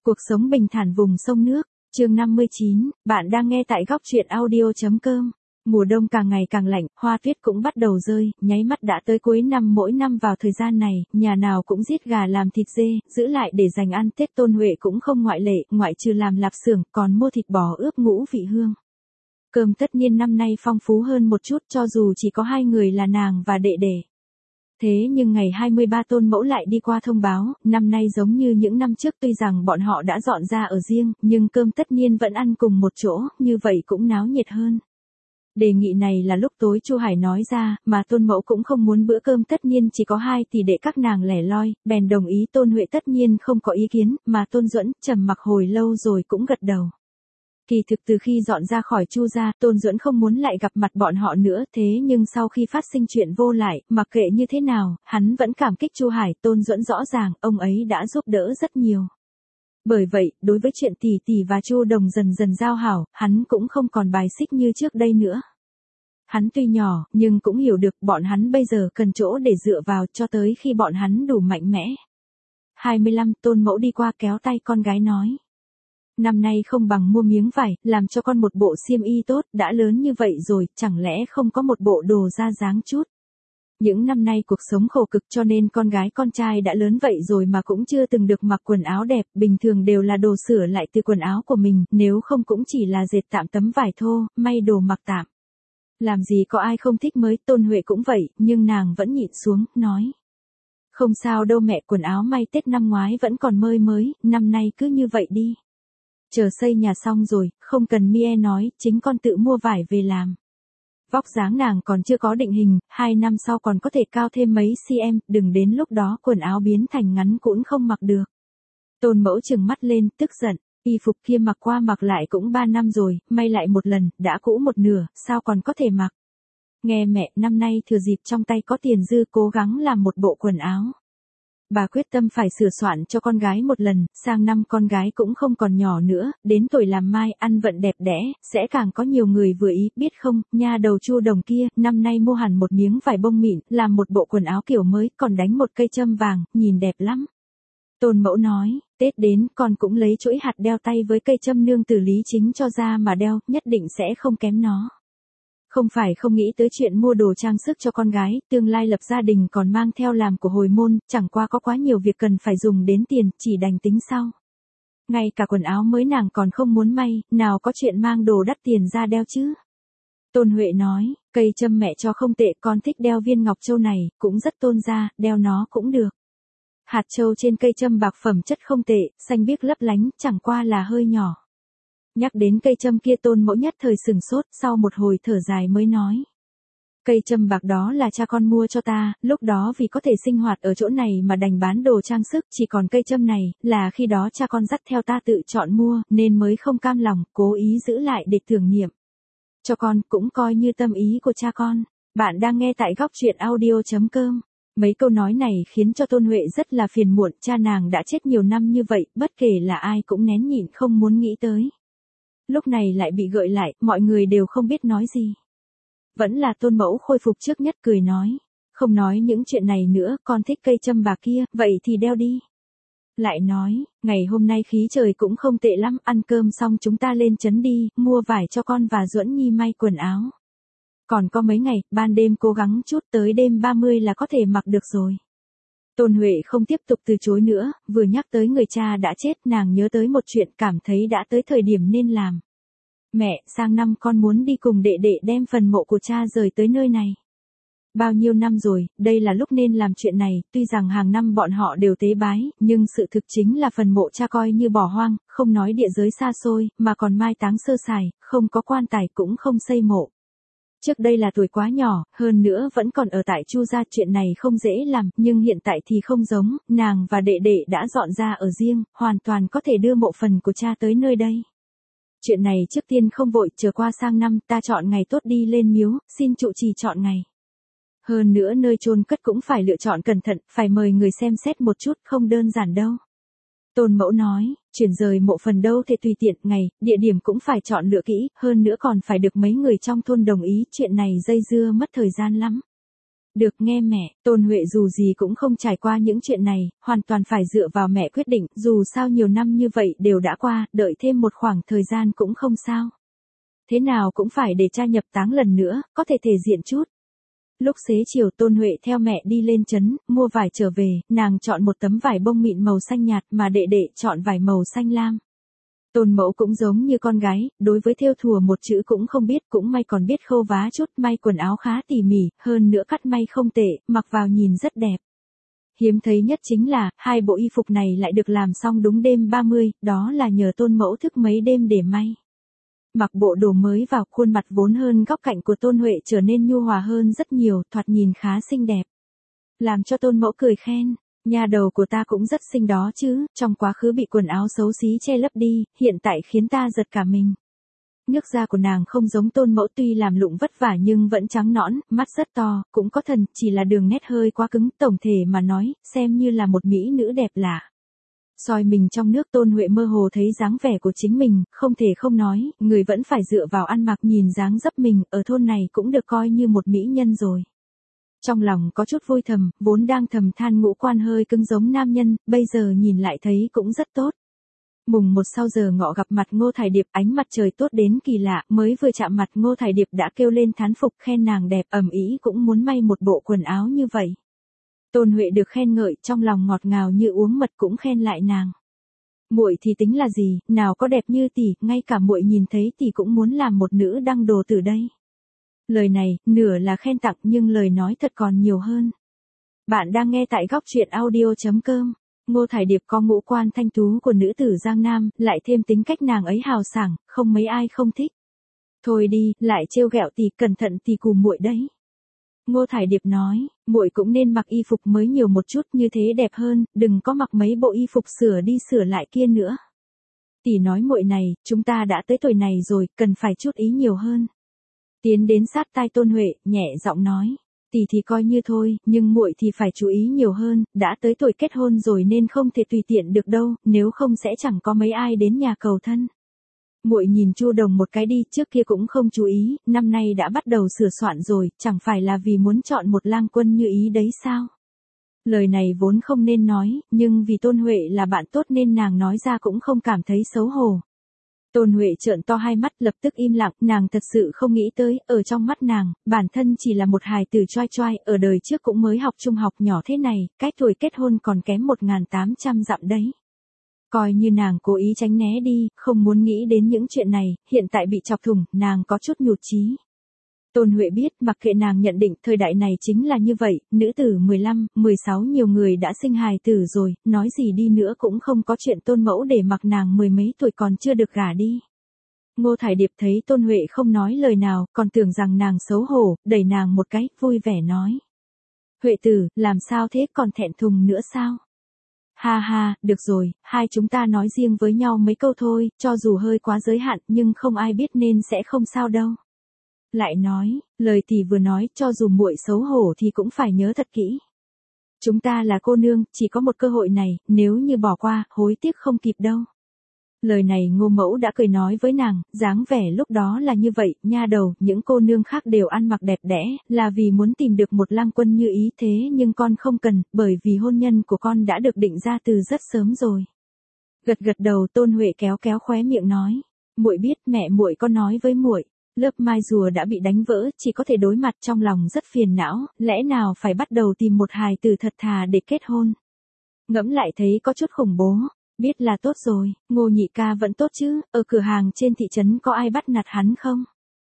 Cuộc sống bình thản vùng sông nước, chương 59, bạn đang nghe tại góc truyện audio.com. Mùa đông càng ngày càng lạnh, hoa tuyết cũng bắt đầu rơi, nháy mắt đã tới cuối năm. Mỗi năm vào thời gian này, nhà nào cũng giết gà làm thịt dê, giữ lại để dành ăn Tết. Tôn Huệ cũng không ngoại lệ, ngoại trừ làm lạp xưởng, còn mua thịt bò ướp ngũ vị hương. Cơm tất niên năm nay phong phú hơn một chút, cho dù chỉ có 2 người là nàng và đệ đệ. Thế nhưng ngày 23 Tôn Mẫu lại đi qua thông báo, năm nay giống như những năm trước, tuy rằng bọn họ đã dọn ra ở riêng, nhưng cơm tất niên vẫn ăn cùng một chỗ, như vậy cũng náo nhiệt hơn. Đề nghị này là lúc tối Chu Hải nói ra, mà Tôn Mẫu cũng không muốn bữa cơm tất niên chỉ có 2 tỷ đệ các nàng lẻ loi, bèn đồng ý. Tôn Huệ tất nhiên không có ý kiến, mà Tôn Duẫn trầm mặc hồi lâu rồi cũng gật đầu. Kỳ thực từ khi dọn ra khỏi Chu gia, Tôn Duẫn không muốn lại gặp mặt bọn họ nữa, thế nhưng sau khi phát sinh chuyện vô lại, mặc kệ như thế nào, hắn vẫn cảm kích Chu Hải. Tôn Duẫn rõ ràng, ông ấy đã giúp đỡ rất nhiều. Bởi vậy, đối với chuyện tỷ tỷ và Chu Đồng dần dần giao hảo, hắn cũng không còn bài xích như trước đây nữa. Hắn tuy nhỏ, nhưng cũng hiểu được bọn hắn bây giờ cần chỗ để dựa vào cho tới khi bọn hắn đủ mạnh mẽ. 25 Tôn Mẫu đi qua kéo tay con gái nói. Năm nay không bằng mua miếng vải, làm cho con một bộ xiêm y tốt, đã lớn như vậy rồi, chẳng lẽ không có một bộ đồ ra dáng chút. Những năm nay cuộc sống khổ cực cho nên con gái con trai đã lớn vậy rồi mà cũng chưa từng được mặc quần áo đẹp, bình thường đều là đồ sửa lại từ quần áo của mình, nếu không cũng chỉ là dệt tạm tấm vải thô, may đồ mặc tạm. Làm gì có ai không thích mới. Tôn Huệ cũng vậy, nhưng nàng vẫn nhịn xuống, nói. Không sao đâu mẹ, quần áo may Tết năm ngoái vẫn còn mới, năm nay cứ như vậy đi. Chờ xây nhà xong rồi, không cần Mie nói, chính con tự mua vải về làm. Vóc dáng nàng còn chưa có định hình, 2 năm sau còn có thể cao thêm mấy cm, đừng đến lúc đó quần áo biến thành ngắn cũng không mặc được. Tôn Mẫu trừng mắt lên, tức giận, y phục kia mặc qua mặc lại cũng 3 năm rồi, may lại một lần, đã cũ một nửa, sao còn có thể mặc. Nghe mẹ, năm nay thừa dịp trong tay có tiền dư, cố gắng làm một bộ quần áo. Bà quyết tâm phải sửa soạn cho con gái một lần, sang năm con gái cũng không còn nhỏ nữa, đến tuổi làm mai, ăn vận đẹp đẽ, sẽ càng có nhiều người vừa ý, biết không, nha đầu Chu Đồng kia, năm nay mua hẳn một miếng vải bông mịn, làm một bộ quần áo kiểu mới, còn đánh một cây châm vàng, nhìn đẹp lắm. Tôn Mẫu nói, Tết đến, con cũng lấy chuỗi hạt đeo tay với cây châm nương từ Lý Chính cho ra mà đeo, nhất định sẽ không kém nó. Không phải không nghĩ tới chuyện mua đồ trang sức cho con gái, tương lai lập gia đình còn mang theo làm của hồi môn, chẳng qua có quá nhiều việc cần phải dùng đến tiền, chỉ đành tính sau. Ngay cả quần áo mới nàng còn không muốn may, nào có chuyện mang đồ đắt tiền ra đeo chứ. Tôn Huệ nói, cây châm mẹ cho không tệ, con thích đeo viên ngọc châu này, cũng rất tôn gia, đeo nó cũng được. Hạt châu trên cây châm bạc phẩm chất không tệ, xanh biếc lấp lánh, chẳng qua là hơi nhỏ. Nhắc đến cây châm kia Tôn Mẫu nhất thời sừng sốt, sau một hồi thở dài mới nói. Cây châm bạc đó là cha con mua cho ta, lúc đó vì có thể sinh hoạt ở chỗ này mà đành bán đồ trang sức, chỉ còn cây châm này, là khi đó cha con dắt theo ta tự chọn mua, nên mới không cam lòng, cố ý giữ lại để tưởng niệm. Cho con, cũng coi như tâm ý của cha con. Bạn đang nghe tại góc truyện audio.com. Mấy câu nói này khiến cho Tôn Huệ rất là phiền muộn, cha nàng đã chết nhiều năm như vậy, bất kể là ai cũng nén nhịn không muốn nghĩ tới. Lúc này lại bị gợi lại, mọi người đều không biết nói gì. Vẫn là Tôn Mẫu khôi phục trước nhất, cười nói. Không nói những chuyện này nữa, con thích cây châm bạc kia, vậy thì đeo đi. Lại nói, ngày hôm nay khí trời cũng không tệ lắm, ăn cơm xong chúng ta lên trấn đi, mua vải cho con và Duẫn Nhi may quần áo. Còn có mấy ngày, ban đêm cố gắng chút, tới đêm 30 là có thể mặc được rồi. Tôn Huệ không tiếp tục từ chối nữa, vừa nhắc tới người cha đã chết, nàng nhớ tới một chuyện, cảm thấy đã tới thời điểm nên làm. Mẹ, sang năm con muốn đi cùng đệ đệ đem phần mộ của cha rời tới nơi này. Bao nhiêu năm rồi, đây là lúc nên làm chuyện này, tuy rằng hàng năm bọn họ đều tế bái, nhưng sự thực chính là phần mộ cha coi như bỏ hoang, không nói địa giới xa xôi, mà còn mai táng sơ sài, không có quan tài cũng không xây mộ. Trước đây là tuổi quá nhỏ, hơn nữa vẫn còn ở tại Chu gia, chuyện này không dễ làm, nhưng hiện tại thì không giống, nàng và đệ đệ đã dọn ra ở riêng, hoàn toàn có thể đưa mộ phần của cha tới nơi đây. Chuyện này trước tiên không vội, chờ qua sang năm ta chọn ngày tốt đi lên miếu, xin trụ trì chọn ngày. Hơn nữa nơi chôn cất cũng phải lựa chọn cẩn thận, phải mời người xem xét một chút, không đơn giản đâu. Tôn Mẫu nói, chuyển rời mộ phần đâu thể tùy tiện, ngày, địa điểm cũng phải chọn lựa kỹ, hơn nữa còn phải được mấy người trong thôn đồng ý, chuyện này dây dưa mất thời gian lắm. Được nghe mẹ, Tôn Huệ dù gì cũng không trải qua những chuyện này, hoàn toàn phải dựa vào mẹ quyết định, dù sao nhiều năm như vậy đều đã qua, đợi thêm một khoảng thời gian cũng không sao. Thế nào cũng phải để cha nhập táng lần nữa, có thể thể diện chút. Lúc xế chiều Tôn Huệ theo mẹ đi lên trấn, mua vải trở về, nàng chọn một tấm vải bông mịn màu xanh nhạt mà đệ đệ chọn vải màu xanh lam. Tôn mẫu cũng giống như con gái, đối với thêu thùa một chữ cũng không biết, cũng may còn biết khâu vá chút, may quần áo khá tỉ mỉ, hơn nữa cắt may không tệ, mặc vào nhìn rất đẹp. Hiếm thấy nhất chính là, hai bộ y phục này lại được làm xong đúng đêm 30, đó là nhờ Tôn mẫu thức mấy đêm để may. Mặc bộ đồ mới vào, khuôn mặt vốn hơn góc cạnh của Tôn Huệ trở nên nhu hòa hơn rất nhiều, thoạt nhìn khá xinh đẹp. Làm cho Tôn mẫu cười khen, nhà đầu của ta cũng rất xinh đó chứ, trong quá khứ bị quần áo xấu xí che lấp đi, hiện tại khiến ta giật cả mình. Nước da của nàng không giống Tôn mẫu, tuy làm lụng vất vả nhưng vẫn trắng nõn, mắt rất to, cũng có thần, chỉ là đường nét hơi quá cứng, tổng thể mà nói, xem như là một mỹ nữ đẹp lạ. Soi mình trong nước, Tôn Huệ mơ hồ thấy dáng vẻ của chính mình, không thể không nói, người vẫn phải dựa vào ăn mặc, nhìn dáng dấp mình, ở thôn này cũng được coi như một mỹ nhân rồi. Trong lòng có chút vui thầm, vốn đang thầm than ngũ quan hơi cứng giống nam nhân, bây giờ nhìn lại thấy cũng rất tốt. Mùng 1 sau giờ ngọ gặp mặt Ngô Thải Điệp, ánh mặt trời tốt đến kỳ lạ, mới vừa chạm mặt Ngô Thải Điệp đã kêu lên thán phục, khen nàng đẹp, ầm ĩ cũng muốn may một bộ quần áo như vậy. Tôn Huệ được khen ngợi, trong lòng ngọt ngào như uống mật, cũng khen lại nàng. Muội thì tính là gì, nào có đẹp như tỷ, ngay cả muội nhìn thấy tỷ cũng muốn làm một nữ đăng đồ từ đây. Lời này, nửa là khen tặng nhưng lời nói thật còn nhiều hơn. Bạn đang nghe tại góc truyện audio.com. Ngô Thải Điệp có ngũ quan thanh tú của nữ tử Giang Nam, lại thêm tính cách nàng ấy hào sảng, không mấy ai không thích. Thôi đi, lại trêu ghẹo tỷ, cẩn thận tỷ cù muội đấy. Ngô Thải Điệp nói, muội cũng nên mặc y phục mới nhiều một chút, như thế đẹp hơn, đừng có mặc mấy bộ y phục sửa đi sửa lại kia nữa. Tỷ nói muội này, chúng ta đã tới tuổi này rồi, cần phải chút ý nhiều hơn. Tiến đến sát tai Tôn Huệ, nhẹ giọng nói, tỷ thì coi như thôi, nhưng muội thì phải chú ý nhiều hơn, đã tới tuổi kết hôn rồi nên không thể tùy tiện được đâu, nếu không sẽ chẳng có mấy ai đến nhà cầu thân. Muội nhìn Chu Đồng một cái đi, trước kia cũng không chú ý, năm nay đã bắt đầu sửa soạn rồi, chẳng phải là vì muốn chọn một lang quân như ý đấy sao? Lời này vốn không nên nói, nhưng vì Tôn Huệ là bạn tốt nên nàng nói ra cũng không cảm thấy xấu hổ. Tôn Huệ trợn to hai mắt, lập tức im lặng, nàng thật sự không nghĩ tới, ở trong mắt nàng, bản thân chỉ là một hài tử choai choai, ở đời trước cũng mới học trung học nhỏ thế này, cách tuổi kết hôn còn kém 1.800 dặm đấy. Coi như nàng cố ý tránh né đi, không muốn nghĩ đến những chuyện này, hiện tại bị chọc thủng, nàng có chút nhụt chí. Tôn Huệ biết, mặc kệ nàng nhận định, thời đại này chính là như vậy, nữ tử 15, 16 nhiều người đã sinh hài tử rồi, nói gì đi nữa cũng không có chuyện Tôn mẫu để mặc nàng mười mấy tuổi còn chưa được gả đi. Ngô Thải Điệp thấy Tôn Huệ không nói lời nào, còn tưởng rằng nàng xấu hổ, đẩy nàng một cái, vui vẻ nói. Huệ tử, làm sao thế, còn thẹn thùng nữa sao? Ha ha, được rồi, hai chúng ta nói riêng với nhau mấy câu thôi, cho dù hơi quá giới hạn nhưng không ai biết nên sẽ không sao đâu. Lại nói, lời tỷ vừa nói, cho dù muội xấu hổ thì cũng phải nhớ thật kỹ. Chúng ta là cô nương, chỉ có một cơ hội này, nếu như bỏ qua, hối tiếc không kịp đâu. Lời này Ngô mẫu đã cười nói với nàng, dáng vẻ lúc đó là như vậy, nha đầu, những cô nương khác đều ăn mặc đẹp đẽ, là vì muốn tìm được một lang quân như ý, thế nhưng con không cần, bởi vì hôn nhân của con đã được định ra từ rất sớm rồi. Gật gật đầu, Tôn Huệ kéo kéo khóe miệng nói, muội biết, mẹ muội có nói với muội, lớp mai rùa đã bị đánh vỡ, chỉ có thể đối mặt, trong lòng rất phiền não, lẽ nào phải bắt đầu tìm một hài tử thật thà để kết hôn. Ngẫm lại thấy có chút khủng bố. Biết là tốt rồi, Ngô nhị ca vẫn tốt chứ, ở cửa hàng trên thị trấn có ai bắt nạt hắn không?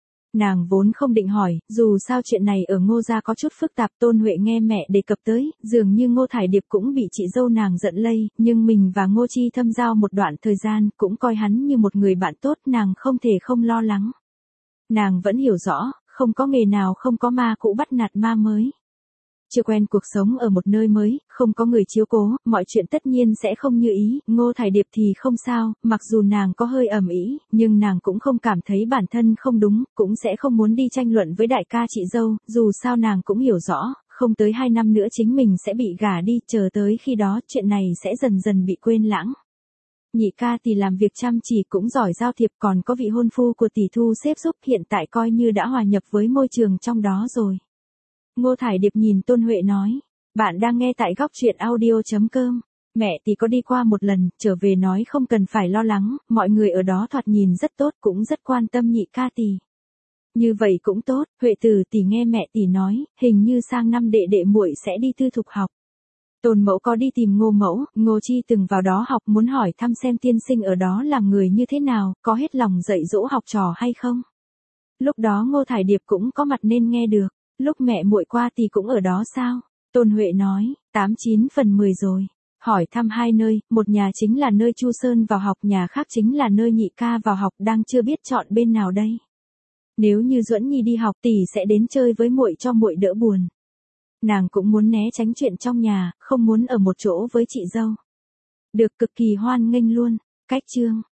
Nàng vốn không định hỏi, dù sao chuyện này ở Ngô gia có chút phức tạp. Tôn Huệ nghe mẹ đề cập tới, dường như Ngô Thải Điệp cũng bị chị dâu nàng giận lây, nhưng mình và Ngô Chi thâm giao một đoạn thời gian, cũng coi hắn như một người bạn tốt, nàng không thể không lo lắng. Nàng vẫn hiểu rõ, không có nghề nào không có ma cũ bắt nạt ma mới. Chưa quen cuộc sống ở một nơi mới, không có người chiếu cố, mọi chuyện tất nhiên sẽ không như ý. Ngô Thải Điệp thì không sao, mặc dù nàng có hơi ầm ĩ, nhưng nàng cũng không cảm thấy bản thân không đúng, cũng sẽ không muốn đi tranh luận với đại ca chị dâu, dù sao nàng cũng hiểu rõ, không tới 2 năm nữa chính mình sẽ bị gả đi, chờ tới khi đó chuyện này sẽ dần dần bị quên lãng. Nhị ca thì làm việc chăm chỉ, cũng giỏi giao thiệp, còn có vị hôn phu của tỷ thu xếp giúp, hiện tại coi như đã hòa nhập với môi trường trong đó rồi. Ngô Thải Điệp nhìn Tôn Huệ nói. Bạn đang nghe tại góc truyện audio.com. Mẹ thì có đi qua một lần, trở về nói không cần phải lo lắng, mọi người ở đó thoạt nhìn rất tốt, cũng rất quan tâm nhị ca tỷ. Như vậy cũng tốt, Huệ Tử tỷ nghe mẹ tỷ nói, hình như sang năm đệ đệ muội sẽ đi tư thục học. Tôn mẫu có đi tìm Ngô mẫu, Ngô Chi từng vào đó học, muốn hỏi thăm xem tiên sinh ở đó làm người như thế nào, có hết lòng dạy dỗ học trò hay không. Lúc đó Ngô Thải Điệp cũng có mặt nên nghe được, lúc mẹ muội qua thì cũng ở đó sao? Tôn Huệ nói, 89 phần 10 rồi. Hỏi thăm hai nơi, một nhà chính là nơi Chu Sơn vào học, nhà khác chính là nơi nhị ca vào học, đang chưa biết chọn bên nào đây. Nếu như Duẫn Nhi đi học tỷ sẽ đến chơi với muội cho muội đỡ buồn. Nàng cũng muốn né tránh chuyện trong nhà, không muốn ở một chỗ với chị dâu. Được, cực kỳ hoan nghênh luôn. Cách chương